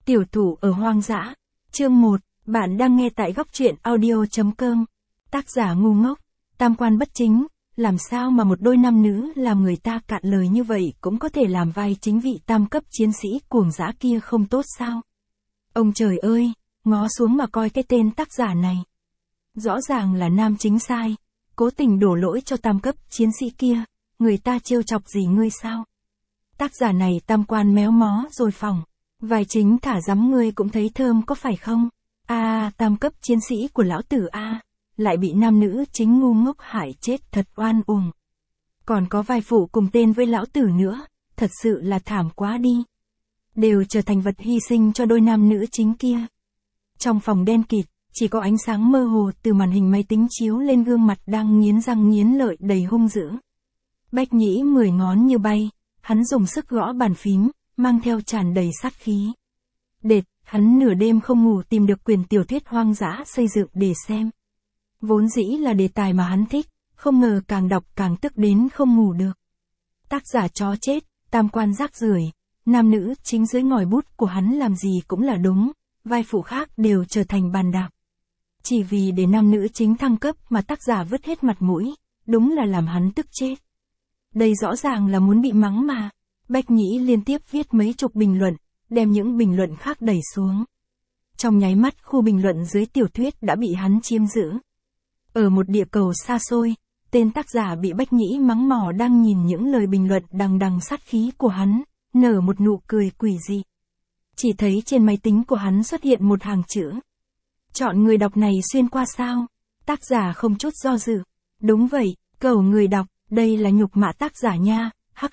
Tiểu thủ ở hoang dã. Chương 1, bạn đang nghe tại góc truyện audio.com. Tác giả ngu ngốc, tam quan bất chính, làm sao mà một đôi nam nữ làm người ta cạn lời như vậy cũng có thể làm vai chính vị tam cấp chiến sĩ cuồng dã kia không tốt sao? Ông trời ơi, ngó xuống mà coi cái tên tác giả này. Rõ ràng là nam chính sai, cố tình đổ lỗi cho tam cấp chiến sĩ kia, người ta trêu chọc gì ngươi sao? Tác giả này tam quan méo mó rồi phỏng. Vai chính thả rắm ngươi cũng thấy thơm có phải không? Tam cấp chiến sĩ của lão tử lại bị nam nữ chính ngu ngốc hại chết thật oan uổng. Còn có vai phụ cùng tên với lão tử nữa, thật sự là thảm quá đi. Đều trở thành vật hy sinh cho đôi nam nữ chính kia. Trong phòng đen kịt, chỉ có ánh sáng mơ hồ từ màn hình máy tính chiếu lên gương mặt đang nghiến răng nghiến lợi đầy hung dữ. Bách Nhĩ 10 ngón như bay, hắn dùng sức gõ bàn phím, mang theo tràn đầy sát khí. Hắn nửa đêm không ngủ tìm được quyển tiểu thuyết hoang dã xây dựng để xem. Vốn dĩ là đề tài mà hắn thích, không ngờ càng đọc càng tức đến không ngủ được. Tác giả chó chết, tam quan rác rưởi, nam nữ chính dưới ngòi bút của hắn làm gì cũng là đúng, vai phụ khác đều trở thành bàn đạp. Chỉ vì để nam nữ chính thăng cấp mà tác giả vứt hết mặt mũi, đúng là làm hắn tức chết. Đây rõ ràng là muốn bị mắng mà. Bách Nhĩ liên tiếp viết mấy chục bình luận, đem những bình luận khác đẩy xuống. Trong nháy mắt khu bình luận dưới tiểu thuyết đã bị hắn chiếm giữ. Ở một địa cầu xa xôi, tên tác giả bị Bách Nhĩ mắng mỏ đang nhìn những lời bình luận đằng đằng sát khí của hắn, nở một nụ cười quỷ dị. Chỉ thấy trên máy tính của hắn xuất hiện một hàng chữ. Chọn người đọc này xuyên qua sao? Tác giả không chút do dự. Đúng vậy, cầu người đọc, đây là nhục mạ tác giả nha, hắc.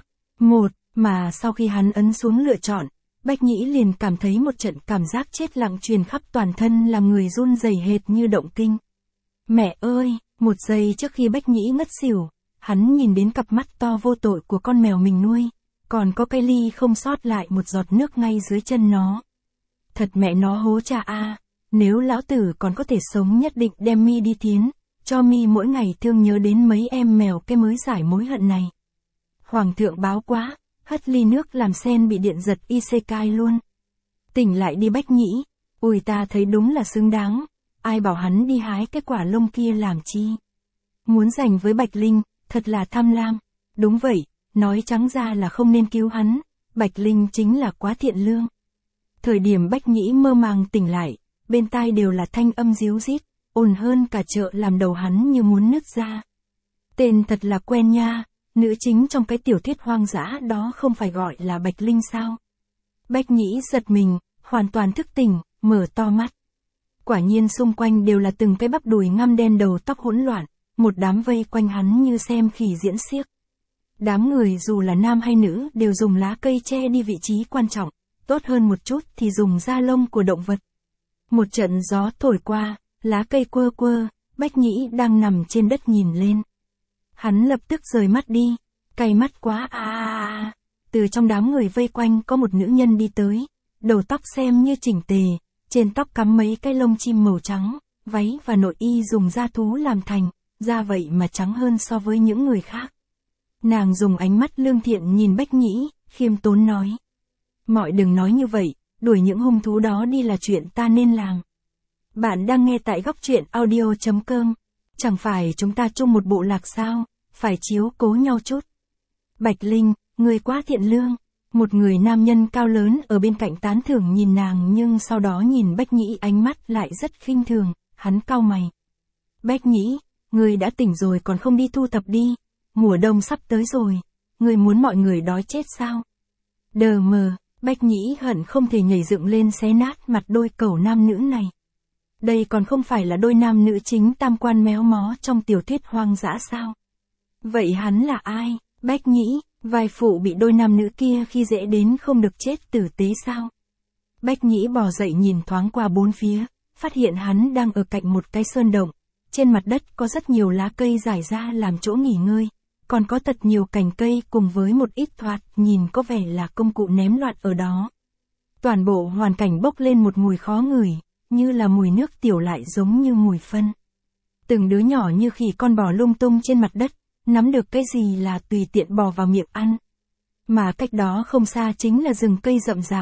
Mà sau khi hắn ấn xuống lựa chọn, Bách Nhĩ liền cảm thấy một trận cảm giác chết lặng truyền khắp toàn thân làm người run rẩy hệt như động kinh. Mẹ ơi, một giây trước khi Bách Nhĩ ngất xỉu, hắn nhìn đến cặp mắt to vô tội của con mèo mình nuôi, còn có cái ly không sót lại một giọt nước ngay dưới chân nó. Thật mẹ nó hố cha nếu lão tử còn có thể sống nhất định đem mi đi thiến, cho mi mỗi ngày thương nhớ đến mấy em mèo cái mới giải mối hận này. Hoàng thượng báo quá, hất ly nước làm sen bị điện giật isekai luôn. Tỉnh lại đi Bách Nhĩ, ui ta thấy đúng là xứng đáng, ai bảo hắn đi hái cái quả lông kia làm chi. Muốn giành với Bạch Linh, thật là tham lam. Đúng vậy, nói trắng ra là không nên cứu hắn, Bạch Linh chính là quá thiện lương. Thời điểm Bách Nhĩ mơ màng tỉnh lại, bên tai đều là thanh âm ríu rít, ồn hơn cả chợ làm đầu hắn như muốn nứt ra. Tên thật là quen nha. Nữ chính trong cái tiểu thuyết hoang dã đó không phải gọi là Bạch Linh sao? Bách Nhĩ giật mình, hoàn toàn thức tỉnh, mở to mắt. Quả nhiên xung quanh đều là từng cái bắp đùi ngăm đen đầu tóc hỗn loạn, một đám vây quanh hắn như xem khỉ diễn xiếc. Đám người dù là nam hay nữ đều dùng lá cây che đi vị trí quan trọng, tốt hơn một chút thì dùng da lông của động vật. Một trận gió thổi qua, lá cây quơ quơ, Bách Nhĩ đang nằm trên đất nhìn lên. Hắn lập tức rời mắt đi, cay mắt quá Từ trong đám người vây quanh có một nữ nhân đi tới, đầu tóc xem như chỉnh tề, trên tóc cắm mấy cái lông chim màu trắng, váy và nội y dùng da thú làm thành, da vậy mà trắng hơn so với những người khác. Nàng dùng ánh mắt lương thiện nhìn Bách Nhĩ, khiêm tốn nói. Mọi đừng nói như vậy, đuổi những hung thú đó đi là chuyện ta nên làm. Bạn đang nghe tại góc truyện audio.com. Chẳng phải chúng ta chung một bộ lạc sao, phải chiếu cố nhau chút. Bạch Linh, người quá thiện lương. Một người nam nhân cao lớn ở bên cạnh tán thưởng nhìn nàng nhưng sau đó nhìn Bách Nhĩ ánh mắt lại rất khinh thường, hắn cau mày. Bách Nhĩ, người đã tỉnh rồi còn không đi thu thập đi, mùa đông sắp tới rồi, người muốn mọi người đói chết sao? Đờ mờ, Bách Nhĩ hận không thể nhảy dựng lên xé nát mặt đôi cẩu nam nữ này. Đây còn không phải là đôi nam nữ chính tam quan méo mó trong tiểu thuyết hoang dã sao? Vậy hắn là ai? Bách Nhĩ, vai phụ bị đôi nam nữ kia khi dễ đến không được chết tử tế sao? Bách Nhĩ bò dậy nhìn thoáng qua bốn phía, phát hiện hắn đang ở cạnh một cái sơn động. Trên mặt đất có rất nhiều lá cây rải ra làm chỗ nghỉ ngơi, còn có thật nhiều cành cây cùng với một ít thoạt nhìn có vẻ là công cụ ném loạn ở đó. Toàn bộ hoàn cảnh bốc lên một mùi khó ngửi, như là mùi nước tiểu lại giống như mùi phân. Từng đứa nhỏ như khỉ con bò lung tung trên mặt đất, nắm được cái gì là tùy tiện bò vào miệng ăn. Mà cách đó không xa chính là rừng cây rậm rạp,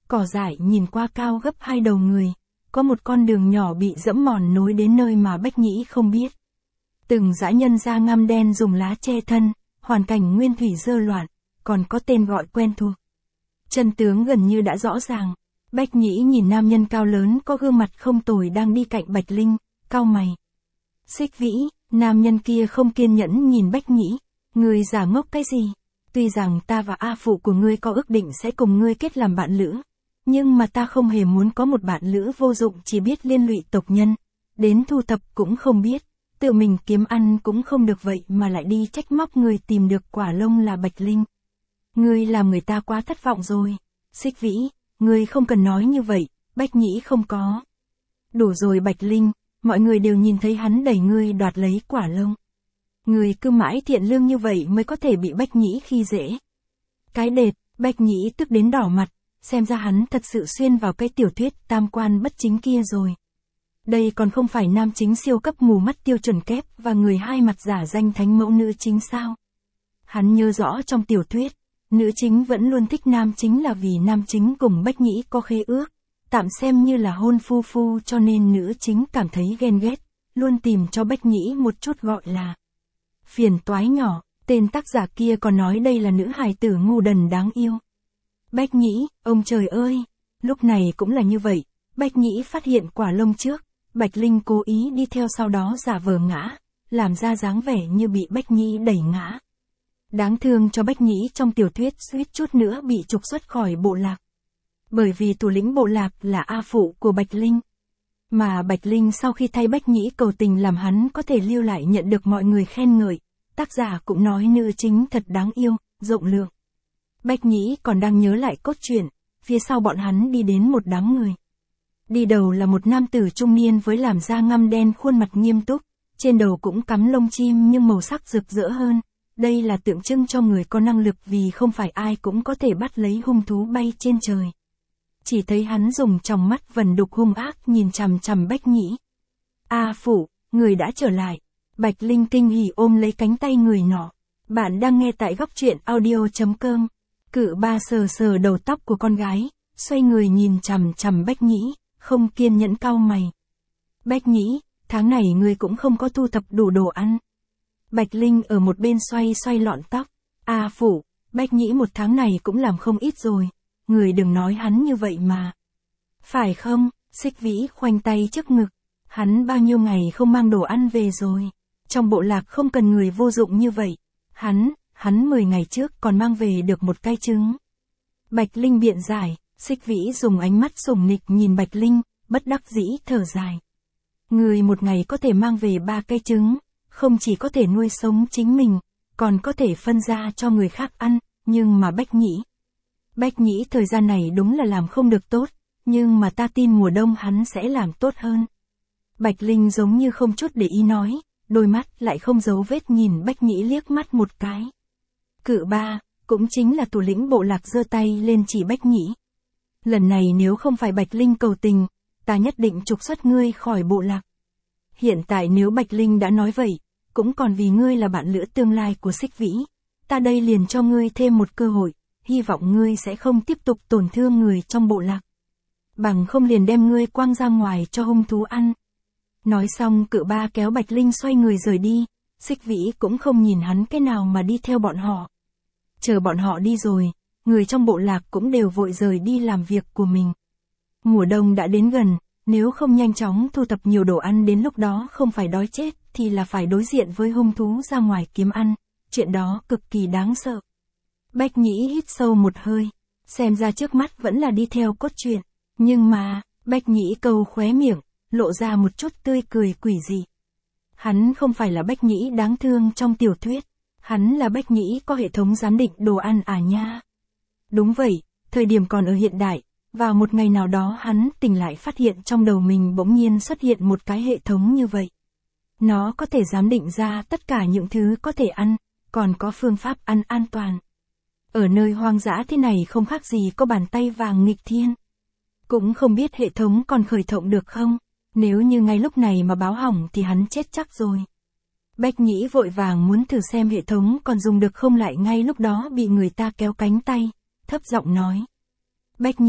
cỏ dại nhìn qua cao gấp 2 đầu người, có một con đường nhỏ bị dẫm mòn nối đến nơi mà Bách Nhĩ không biết. Từng dã nhân da ngăm đen dùng lá che thân, hoàn cảnh nguyên thủy dơ loạn, còn có tên gọi quen thuộc. Chân tướng gần như đã rõ ràng, Bách Nhĩ nhìn nam nhân cao lớn có gương mặt không tồi đang đi cạnh Bạch Linh, cau mày. Xích Vĩ, nam nhân kia không kiên nhẫn nhìn Bách Nhĩ, ngươi giả ngốc cái gì? Tuy rằng ta và A Phụ của ngươi có ước định sẽ cùng ngươi kết làm bạn lữ, nhưng mà ta không hề muốn có một bạn lữ vô dụng chỉ biết liên lụy tộc nhân, đến thu thập cũng không biết, tự mình kiếm ăn cũng không được vậy mà lại đi trách móc người tìm được quả lông là Bạch Linh. Ngươi làm người ta quá thất vọng rồi. Xích Vĩ, ngươi không cần nói như vậy, Bách Nhĩ không có. Đủ rồi Bạch Linh, mọi người đều nhìn thấy hắn đẩy ngươi đoạt lấy quả lông. Ngươi cứ mãi thiện lương như vậy mới có thể bị Bách Nhĩ khi dễ. Cái đệt, Bách Nhĩ tức đến đỏ mặt, xem ra hắn thật sự xuyên vào cái tiểu thuyết tam quan bất chính kia rồi. Đây còn không phải nam chính siêu cấp mù mắt tiêu chuẩn kép và người hai mặt giả danh thánh mẫu nữ chính sao? Hắn nhớ rõ trong tiểu thuyết, nữ chính vẫn luôn thích nam chính là vì nam chính cùng Bách Nhĩ có khế ước, tạm xem như là hôn phu phu cho nên nữ chính cảm thấy ghen ghét, luôn tìm cho Bách Nhĩ một chút gọi là phiền toái nhỏ, tên tác giả kia còn nói đây là nữ hài tử ngu đần đáng yêu. Bách Nhĩ, ông trời ơi, lúc này cũng là như vậy, Bách Nhĩ phát hiện quả lông trước, Bạch Linh cố ý đi theo sau đó giả vờ ngã, làm ra dáng vẻ như bị Bách Nhĩ đẩy ngã. Đáng thương cho Bách Nhĩ trong tiểu thuyết suýt chút nữa bị trục xuất khỏi bộ lạc. Bởi vì thủ lĩnh bộ lạc là A Phụ của Bạch Linh. Mà Bạch Linh sau khi thay Bách Nhĩ cầu tình làm hắn có thể lưu lại nhận được mọi người khen ngợi, tác giả cũng nói nữ chính thật đáng yêu, rộng lượng. Bách Nhĩ còn đang nhớ lại cốt truyện, phía sau bọn hắn đi đến một đám người. Đi đầu là một nam tử trung niên với làn da ngăm đen khuôn mặt nghiêm túc, trên đầu cũng cắm lông chim nhưng màu sắc rực rỡ hơn. Đây là tượng trưng cho người có năng lực vì không phải ai cũng có thể bắt lấy hung thú bay trên trời. Chỉ thấy hắn dùng tròng mắt vần đục hung ác nhìn chằm chằm Bách Nhĩ. A Phụ, người đã trở lại. Bạch Linh kinh hỉ ôm lấy cánh tay người nọ. Bạn đang nghe tại góc truyện audio.com. Cự ba sờ sờ đầu tóc của con gái, xoay người nhìn chằm chằm Bách Nhĩ, không kiên nhẫn cau mày. Bách Nhĩ, tháng này người cũng không có thu thập đủ đồ ăn. Bạch Linh ở một bên xoay xoay lọn tóc. A Phụ, Bách Nhĩ một tháng này cũng làm không ít rồi. Người đừng nói hắn như vậy mà. Phải không? Xích Vĩ khoanh tay trước ngực. Hắn bao nhiêu ngày không mang đồ ăn về rồi. Trong bộ lạc không cần người vô dụng như vậy. Hắn 10 ngày trước còn mang về được một cái trứng. Bạch Linh biện giải, Xích Vĩ dùng ánh mắt sủng nịch nhìn Bạch Linh, bất đắc dĩ thở dài. Người một ngày có thể mang về 3 cái trứng, không chỉ có thể nuôi sống chính mình, còn có thể phân ra cho người khác ăn, nhưng mà Bách Nhĩ thời gian này đúng là làm không được tốt, nhưng mà ta tin mùa đông hắn sẽ làm tốt hơn. Bạch Linh giống như không chút để ý nói, đôi mắt lại không giấu vết nhìn Bách Nhĩ liếc mắt một cái. Cự ba, cũng chính là thủ lĩnh bộ lạc giơ tay lên chỉ Bách Nhĩ. Lần này nếu không phải Bạch Linh cầu tình, ta nhất định trục xuất ngươi khỏi bộ lạc. Hiện tại nếu Bạch Linh đã nói vậy, cũng còn vì ngươi là bạn lữ tương lai của Xích Vĩ, ta đây liền cho ngươi thêm một cơ hội, hy vọng ngươi sẽ không tiếp tục tổn thương người trong bộ lạc. Bằng không liền đem ngươi quăng ra ngoài cho hung thú ăn. Nói xong cự ba kéo Bạch Linh xoay người rời đi, Xích Vĩ cũng không nhìn hắn cái nào mà đi theo bọn họ. Chờ bọn họ đi rồi, người trong bộ lạc cũng đều vội rời đi làm việc của mình. Mùa đông đã đến gần, nếu không nhanh chóng thu thập nhiều đồ ăn đến lúc đó không phải đói chết thì là phải đối diện với hung thú ra ngoài kiếm ăn, chuyện đó cực kỳ đáng sợ. Bách Nhĩ hít sâu một hơi, xem ra trước mắt vẫn là đi theo cốt truyện, nhưng mà, Bách Nhĩ câu khóe miệng, lộ ra một chút tươi cười quỷ dị. Hắn không phải là Bách Nhĩ đáng thương trong tiểu thuyết, hắn là Bách Nhĩ có hệ thống giám định đồ ăn à nha. Đúng vậy, thời điểm còn ở hiện đại, vào một ngày nào đó hắn tỉnh lại phát hiện trong đầu mình bỗng nhiên xuất hiện một cái hệ thống như vậy. Nó có thể giám định ra tất cả những thứ có thể ăn, còn có phương pháp ăn an toàn. Ở nơi hoang dã thế này không khác gì có bàn tay vàng nghịch thiên. Cũng không biết hệ thống còn khởi động được không, nếu như ngay lúc này mà báo hỏng thì hắn chết chắc rồi. Bách Nhĩ vội vàng muốn thử xem hệ thống còn dùng được không lại ngay lúc đó bị người ta kéo cánh tay, thấp giọng nói. Bách Nhĩ,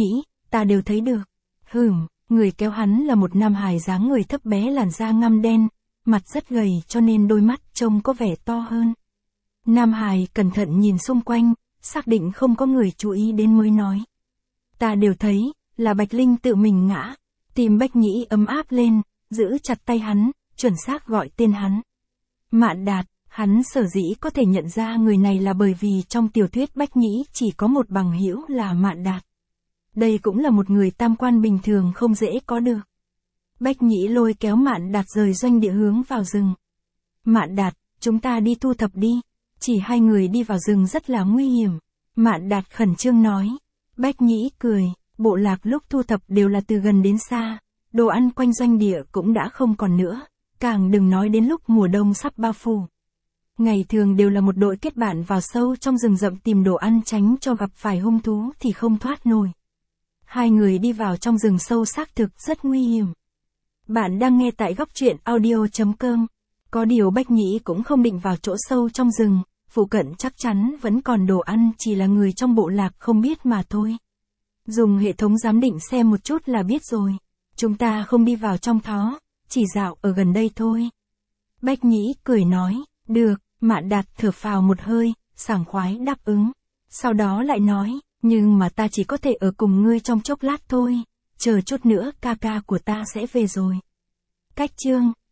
ta đều thấy được. Người kéo hắn là một nam hài dáng người thấp bé, làn da ngăm đen, mặt rất gầy cho nên đôi mắt trông có vẻ to hơn. Nam hài cẩn thận nhìn xung quanh, xác định không có người chú ý đến mới nói. Ta đều thấy, là Bạch Linh tự mình ngã. Tim Bách Nhĩ ấm áp lên, giữ chặt tay hắn, chuẩn xác gọi tên hắn. Mạn Đạt. Hắn sở dĩ có thể nhận ra người này là bởi vì trong tiểu thuyết Bách Nhĩ chỉ có một bằng hữu là Mạn Đạt. Đây cũng là một người tam quan bình thường không dễ có được. Bách Nhĩ lôi kéo Mạn Đạt rời doanh địa hướng vào rừng. Mạn Đạt, chúng ta đi thu thập đi. Chỉ hai người đi vào rừng rất là nguy hiểm. Mạn Đạt khẩn trương nói. Bách Nhĩ cười, bộ lạc lúc thu thập đều là từ gần đến xa. Đồ ăn quanh doanh địa cũng đã không còn nữa. Càng đừng nói đến lúc mùa đông sắp bao phủ. Ngày thường đều là một đội kết bạn vào sâu trong rừng rậm tìm đồ ăn, tránh cho gặp phải hung thú thì không thoát nổi. Hai người đi vào trong rừng sâu xác thực rất nguy hiểm. Bạn đang nghe tại góc truyện audio.com. Có điều Bách Nhĩ cũng không định vào chỗ sâu trong rừng, phụ cận chắc chắn vẫn còn đồ ăn, chỉ là người trong bộ lạc không biết mà thôi. Dùng hệ thống giám định xem một chút là biết rồi. Chúng ta không đi vào trong đó, chỉ dạo ở gần đây thôi. Bách Nhĩ cười nói, được. Mạn Đạt thở phào một hơi, sảng khoái đáp ứng. Sau đó lại nói, nhưng mà ta chỉ có thể ở cùng ngươi trong chốc lát thôi. Chờ chút nữa ca ca của ta sẽ về rồi. Cách chương